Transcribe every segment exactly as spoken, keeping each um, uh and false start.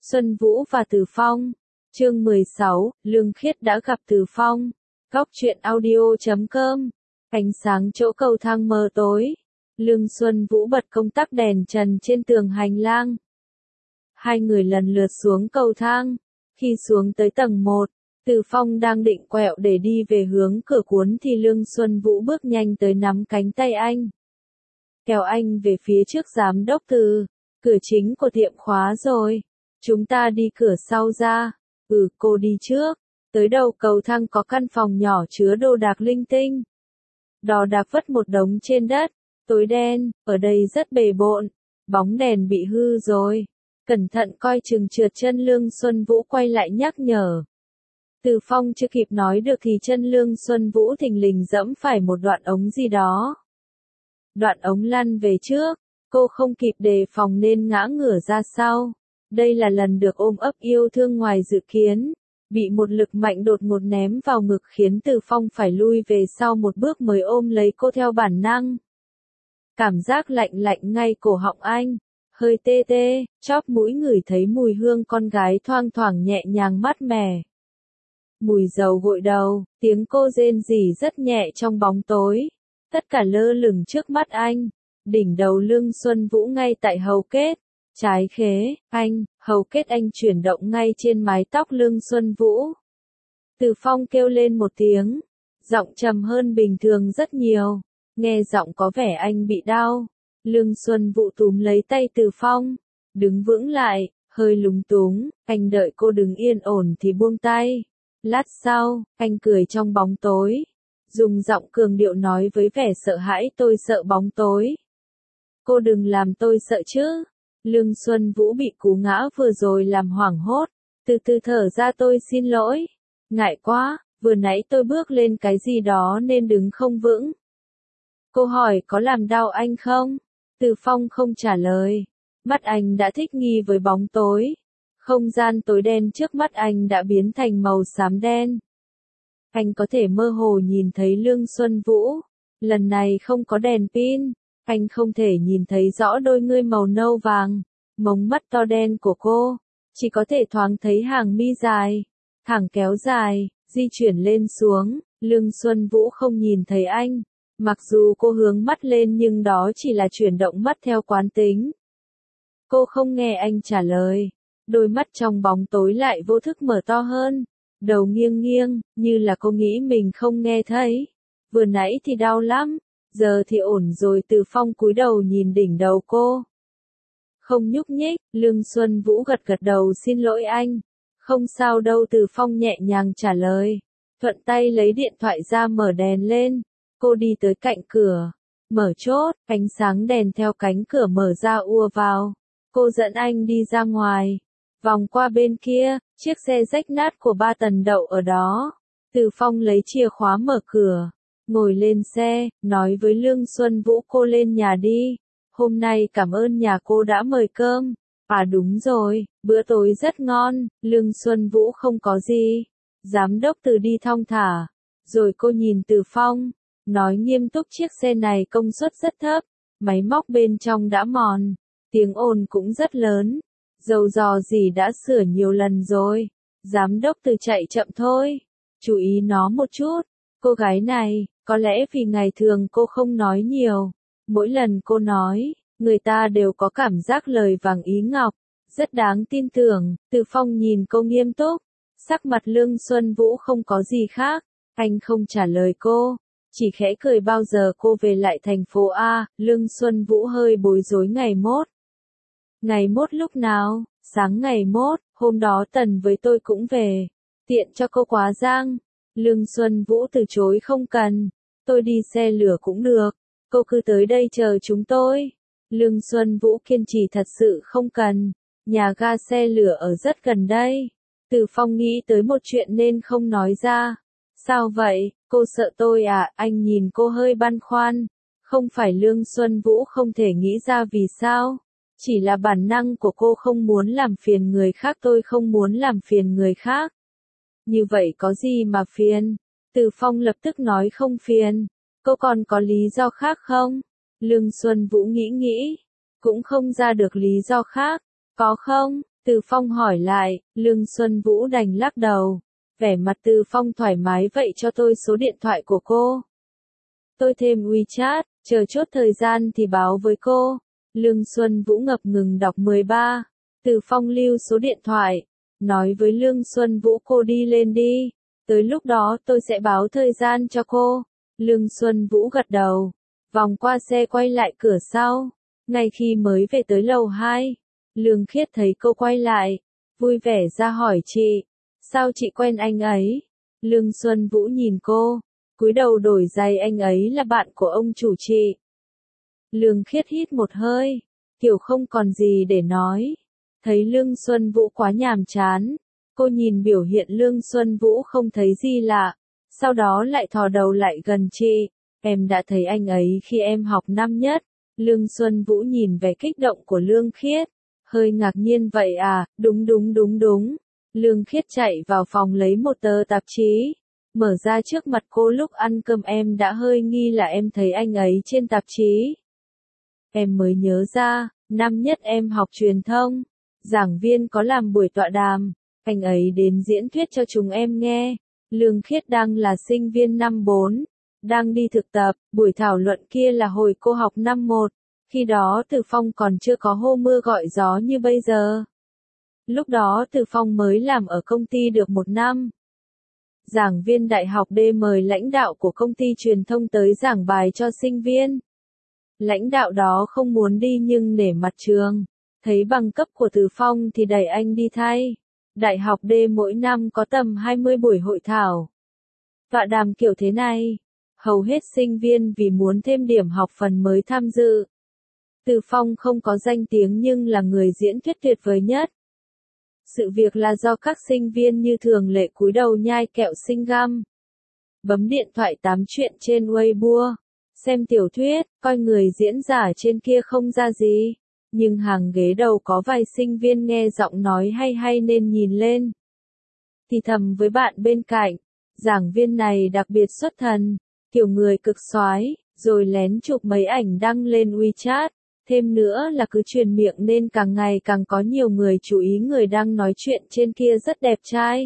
Xuân Vũ và Từ Phong. Chương mười sáu, Lương Khiết đã gặp Từ Phong. Góc truyện audio chấm com. Ánh sáng chỗ cầu thang mờ tối. Lương Xuân Vũ bật công tắc đèn trần trên tường hành lang. Hai người lần lượt xuống cầu thang. Khi xuống tới tầng một, Từ Phong đang định quẹo để đi về hướng cửa cuốn thì Lương Xuân Vũ bước nhanh tới nắm cánh tay anh. Kéo anh về phía trước. Giám đốc Từ, cửa chính của tiệm khóa rồi. Chúng ta đi cửa sau ra. Ừ, cô đi trước. Tới đầu cầu thang có căn phòng nhỏ chứa đồ đạc linh tinh. Đò đạc vất một đống trên đất. Tối đen, ở đây rất bề bộn. Bóng đèn bị hư rồi. Cẩn thận coi chừng trượt chân. Lương Xuân Vũ quay lại nhắc nhở. Từ Phong chưa kịp nói được thì chân Lương Xuân Vũ thình lình dẫm phải một đoạn ống gì đó. Đoạn ống lăn về trước. Cô không kịp đề phòng nên ngã ngửa ra sau. Đây là lần được ôm ấp yêu thương ngoài dự kiến. Bị một lực mạnh đột ngột ném vào ngực khiến Từ Phong phải lui về sau một bước mới ôm lấy cô theo bản năng. Cảm giác lạnh lạnh ngay cổ họng anh. Hơi tê tê, chóp mũi ngửi thấy mùi hương con gái thoang thoảng nhẹ nhàng mát mẻ. Mùi dầu gội đầu, tiếng cô rên rỉ rất nhẹ trong bóng tối. Tất cả lơ lửng trước mắt anh. Đỉnh đầu Lương Xuân Vũ ngay tại hầu kết. Trái khế, anh, hầu kết anh chuyển động ngay trên mái tóc Lương Xuân Vũ. Từ Phong kêu lên một tiếng. Giọng trầm hơn bình thường rất nhiều. Nghe giọng có vẻ anh bị đau. Lương Xuân Vũ túm lấy tay Từ Phong. Đứng vững lại, hơi lúng túng. Anh đợi cô đứng yên ổn thì buông tay. Lát sau, anh cười trong bóng tối. Dùng giọng cường điệu nói với vẻ sợ hãi, tôi sợ bóng tối. Cô đừng làm tôi sợ chứ. Lương Xuân Vũ bị cú ngã vừa rồi làm hoảng hốt. Từ từ thở ra, tôi xin lỗi. Ngại quá, vừa nãy tôi bước lên cái gì đó nên đứng không vững. Cô hỏi có làm đau anh không? Từ Phong không trả lời. Mắt anh đã thích nghi với bóng tối. Không gian tối đen trước mắt anh đã biến thành màu xám đen. Anh có thể mơ hồ nhìn thấy Lương Xuân Vũ. Lần này không có đèn pin. Anh không thể nhìn thấy rõ đôi ngươi màu nâu vàng, mống mắt to đen của cô. Chỉ có thể thoáng thấy hàng mi dài, thẳng kéo dài, di chuyển lên xuống. Lương Xuân Vũ không nhìn thấy anh. Mặc dù cô hướng mắt lên nhưng đó chỉ là chuyển động mắt theo quán tính. Cô không nghe anh trả lời. Đôi mắt trong bóng tối lại vô thức mở to hơn. Đầu nghiêng nghiêng, như là cô nghĩ mình không nghe thấy. Vừa nãy thì đau lắm. Giờ thì ổn rồi. Từ Phong cúi đầu nhìn đỉnh đầu cô. Không nhúc nhích. Lương Xuân Vũ gật gật đầu, xin lỗi anh. Không sao đâu. Từ Phong nhẹ nhàng trả lời. Thuận tay lấy điện thoại ra mở đèn lên. Cô đi tới cạnh cửa. Mở chốt, ánh sáng đèn theo cánh cửa mở ra ùa vào. Cô dẫn anh đi ra ngoài. Vòng qua bên kia, chiếc xe rách nát của ba Tần đậu ở đó. Từ Phong lấy chìa khóa mở cửa. Ngồi lên xe, nói với Lương Xuân Vũ cô lên nhà đi. Hôm nay cảm ơn nhà cô đã mời cơm. À đúng rồi, bữa tối rất ngon. Lương Xuân Vũ không có gì. Giám đốc Từ đi thong thả. Rồi cô nhìn Từ Phong. Nói nghiêm túc, chiếc xe này công suất rất thấp. Máy móc bên trong đã mòn. Tiếng ồn cũng rất lớn. Dầu dò gì đã sửa nhiều lần rồi. Giám đốc Từ chạy chậm thôi. Chú ý nó một chút. Cô gái này, có lẽ vì ngày thường cô không nói nhiều. Mỗi lần cô nói, người ta đều có cảm giác lời vàng ý ngọc. Rất đáng tin tưởng. Từ Phong nhìn cô nghiêm túc. Sắc mặt Lương Xuân Vũ không có gì khác. Anh không trả lời cô. Chỉ khẽ cười. Bao giờ cô về lại thành phố A? Lương Xuân Vũ hơi bối rối. Ngày mốt. Ngày mốt lúc nào? Sáng ngày mốt. Hôm đó Tần với tôi cũng về. Tiện cho cô quá giang. Lương Xuân Vũ từ chối, không cần. Tôi đi xe lửa cũng được. Cô cứ tới đây chờ chúng tôi. Lương Xuân Vũ kiên trì, thật sự không cần. Nhà ga xe lửa ở rất gần đây. Từ Phong nghĩ tới một chuyện nên không nói ra. Sao vậy, cô sợ tôi à? Anh nhìn cô hơi băn khoăn. Không phải Lương Xuân Vũ không thể nghĩ ra vì sao. Chỉ là bản năng của cô không muốn làm phiền người khác. Tôi không muốn làm phiền người khác. Như vậy có gì mà phiền? Từ Phong lập tức nói không phiền. Cô còn có lý do khác không? Lương Xuân Vũ nghĩ nghĩ. Cũng không ra được lý do khác. Có không? Từ Phong hỏi lại, Lương Xuân Vũ đành lắc đầu. Vẻ mặt Từ Phong thoải mái, vậy cho tôi số điện thoại của cô. Tôi thêm WeChat, chờ chốt thời gian thì báo với cô. Lương Xuân Vũ ngập ngừng đọc mười ba. Từ Phong lưu số điện thoại, nói với Lương Xuân Vũ cô đi lên đi. Tới lúc đó tôi sẽ báo thời gian cho cô. Lương Xuân Vũ gật đầu, vòng qua xe quay lại cửa sau. Ngay khi mới về tới lầu hai, Lương Khiết thấy cô quay lại, vui vẻ ra hỏi chị, sao chị quen anh ấy? Lương Xuân Vũ nhìn cô, cúi đầu đổi giày, anh ấy là bạn của ông chủ chị. Lương Khiết hít một hơi, kiểu không còn gì để nói. Thấy Lương Xuân Vũ quá nhàm chán, cô nhìn biểu hiện Lương Xuân Vũ không thấy gì lạ, sau đó lại thò đầu lại gần chị. Em đã thấy anh ấy khi em học năm nhất. Lương Xuân Vũ nhìn vẻ kích động của Lương Khiết, hơi ngạc nhiên, vậy à, đúng đúng đúng đúng. Lương Khiết chạy vào phòng lấy một tờ tạp chí, mở ra trước mặt cô. Lúc ăn cơm em đã hơi nghi là em thấy anh ấy trên tạp chí. Em mới nhớ ra, năm nhất em học truyền thông, giảng viên có làm buổi tọa đàm, anh ấy đến diễn thuyết cho chúng em nghe. Lương Khiết đang là sinh viên năm bốn, đang đi thực tập. Buổi thảo luận kia là hồi cô học năm một, khi đó Từ Phong còn chưa có hô mưa gọi gió như bây giờ. Lúc đó Từ Phong mới làm ở công ty được một năm. Giảng viên đại học D mời lãnh đạo của công ty truyền thông tới giảng bài cho sinh viên. Lãnh đạo đó không muốn đi nhưng nể mặt trường, thấy bằng cấp của Từ Phong thì đẩy anh đi thay. Đại học D mỗi năm có tầm hai mươi buổi hội thảo, tọa đàm kiểu thế này. Hầu hết sinh viên vì muốn thêm điểm học phần mới tham dự. Từ Phong không có danh tiếng nhưng là người diễn thuyết tuyệt vời nhất. Sự việc là do các sinh viên như thường lệ cúi đầu nhai kẹo sinh găm, bấm điện thoại tám chuyện trên Weibo, xem tiểu thuyết, coi người diễn giả trên kia không ra gì. Nhưng hàng ghế đầu có vài sinh viên nghe giọng nói hay hay nên nhìn lên. Thì thầm với bạn bên cạnh, giảng viên này đặc biệt xuất thần, kiểu người cực soái, rồi lén chụp mấy ảnh đăng lên WeChat. Thêm nữa là cứ truyền miệng nên càng ngày càng có nhiều người chú ý người đang nói chuyện trên kia rất đẹp trai.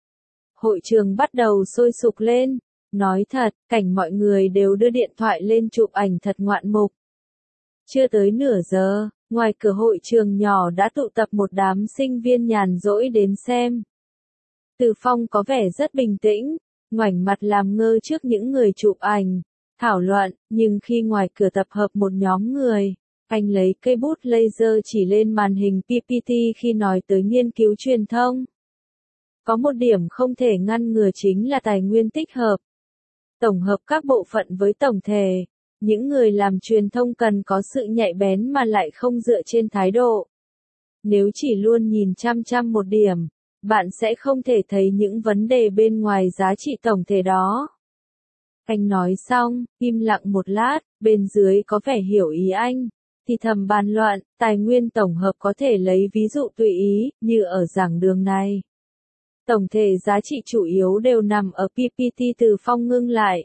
Hội trường bắt đầu sôi sục lên. Nói thật, cảnh mọi người đều đưa điện thoại lên chụp ảnh thật ngoạn mục. Chưa tới nửa giờ, ngoài cửa hội trường nhỏ đã tụ tập một đám sinh viên nhàn rỗi đến xem. Từ Phong có vẻ rất bình tĩnh, ngoảnh mặt làm ngơ trước những người chụp ảnh, thảo luận, nhưng khi ngoài cửa tập hợp một nhóm người, anh lấy cây bút laser chỉ lên màn hình pê pê tê khi nói tới nghiên cứu truyền thông. Có một điểm không thể ngăn ngừa chính là tài nguyên tích hợp. Tổng hợp các bộ phận với tổng thể. Những người làm truyền thông cần có sự nhạy bén mà lại không dựa trên thái độ. Nếu chỉ luôn nhìn chăm chăm một điểm, bạn sẽ không thể thấy những vấn đề bên ngoài giá trị tổng thể đó. Anh nói xong, im lặng một lát, bên dưới có vẻ hiểu ý anh, thì thầm bàn luận, tài nguyên tổng hợp có thể lấy ví dụ tùy ý, như ở giảng đường này. Tổng thể giá trị chủ yếu đều nằm ở pê pê tê. Từ Phong ngưng lại,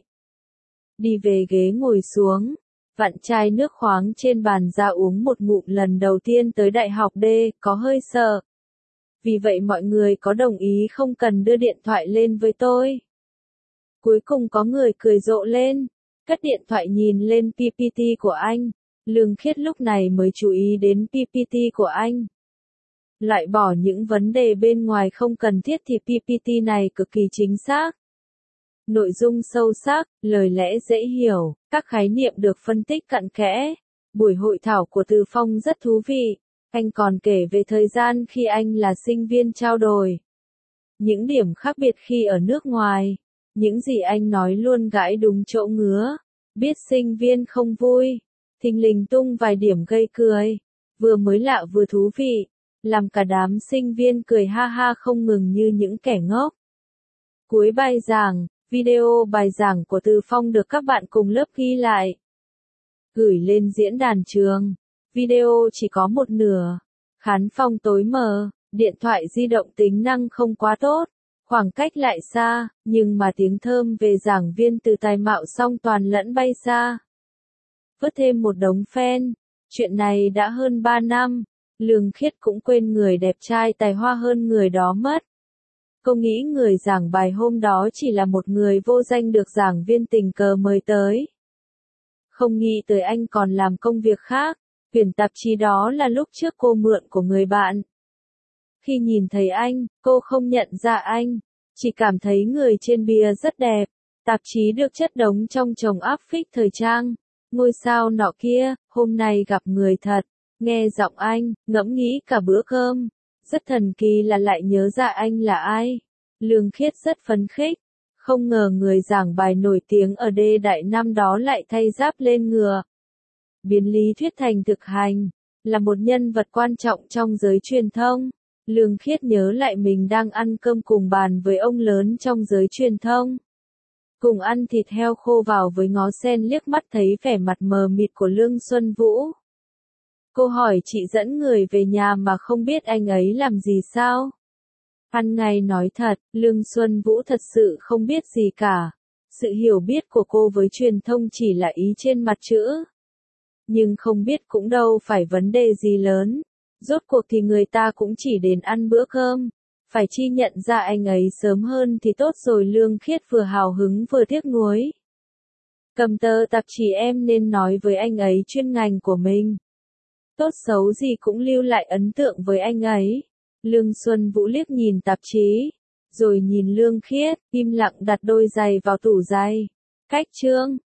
đi về ghế ngồi xuống, vặn chai nước khoáng trên bàn ra uống một ngụm. Lần đầu tiên tới đại học D, có hơi sợ. Vì vậy mọi người có đồng ý không cần đưa điện thoại lên với tôi. Cuối cùng có người cười rộ lên, cất điện thoại nhìn lên pê pê tê của anh. Lương Khiết lúc này mới chú ý đến pê pê tê của anh. Loại bỏ những vấn đề bên ngoài không cần thiết thì pê pê tê này cực kỳ chính xác. Nội dung sâu sắc, lời lẽ dễ hiểu, các khái niệm được phân tích cặn kẽ. Buổi hội thảo của Từ Phong rất thú vị. Anh còn kể về thời gian khi anh là sinh viên trao đổi. Những điểm khác biệt khi ở nước ngoài. Những gì anh nói luôn gãi đúng chỗ ngứa. Biết sinh viên không vui, thình lình tung vài điểm gây cười. Vừa mới lạ vừa thú vị. Làm cả đám sinh viên cười ha ha không ngừng như những kẻ ngốc. Cuối bài giảng, video bài giảng của Từ Phong được các bạn cùng lớp ghi lại, gửi lên diễn đàn trường. Video chỉ có một nửa. Khán phòng tối mờ, điện thoại di động tính năng không quá tốt, khoảng cách lại xa, nhưng mà tiếng thơm về giảng viên từ tài mạo song toàn lẫn bay xa. Vớt thêm một đống fan. Chuyện này đã hơn ba năm. Lương Khiết cũng quên người đẹp trai tài hoa hơn người đó mất. Cô nghĩ người giảng bài hôm đó chỉ là một người vô danh được giảng viên tình cờ mời tới. Không nghĩ tới anh còn làm công việc khác, quyển tạp chí đó là lúc trước cô mượn của người bạn. Khi nhìn thấy anh, cô không nhận ra anh, chỉ cảm thấy người trên bìa rất đẹp. Tạp chí được chất đống trong chồng áp phích thời trang. Ngôi sao nọ kia, hôm nay gặp người thật, nghe giọng anh, ngẫm nghĩ cả bữa cơm. Rất thần kỳ là lại nhớ ra anh là ai. Lương Khiết rất phấn khích, không ngờ người giảng bài nổi tiếng ở đê đại năm đó lại thay giáp lên ngựa. Biến lý thuyết thành thực hành, là một nhân vật quan trọng trong giới truyền thông. Lương Khiết nhớ lại mình đang ăn cơm cùng bàn với ông lớn trong giới truyền thông. Cùng ăn thịt heo khô vào với ngó sen, liếc mắt thấy vẻ mặt mờ mịt của Lương Xuân Vũ. Cô hỏi chị dẫn người về nhà mà không biết anh ấy làm gì sao? Ăn ngay nói thật, Lương Xuân Vũ thật sự không biết gì cả. Sự hiểu biết của cô với truyền thông chỉ là ý trên mặt chữ. Nhưng không biết cũng đâu phải vấn đề gì lớn. Rốt cuộc thì người ta cũng chỉ đến ăn bữa cơm. Phải chi nhận ra anh ấy sớm hơn thì tốt rồi. Lương Khiết vừa hào hứng vừa tiếc nuối. Cầm tờ tạp chí em nên nói với anh ấy chuyên ngành của mình. Tốt xấu gì cũng lưu lại ấn tượng với anh ấy. Lương Xuân Vũ liếc nhìn tạp chí, rồi nhìn Lương Khiết, im lặng đặt đôi giày vào tủ giày. Cách chương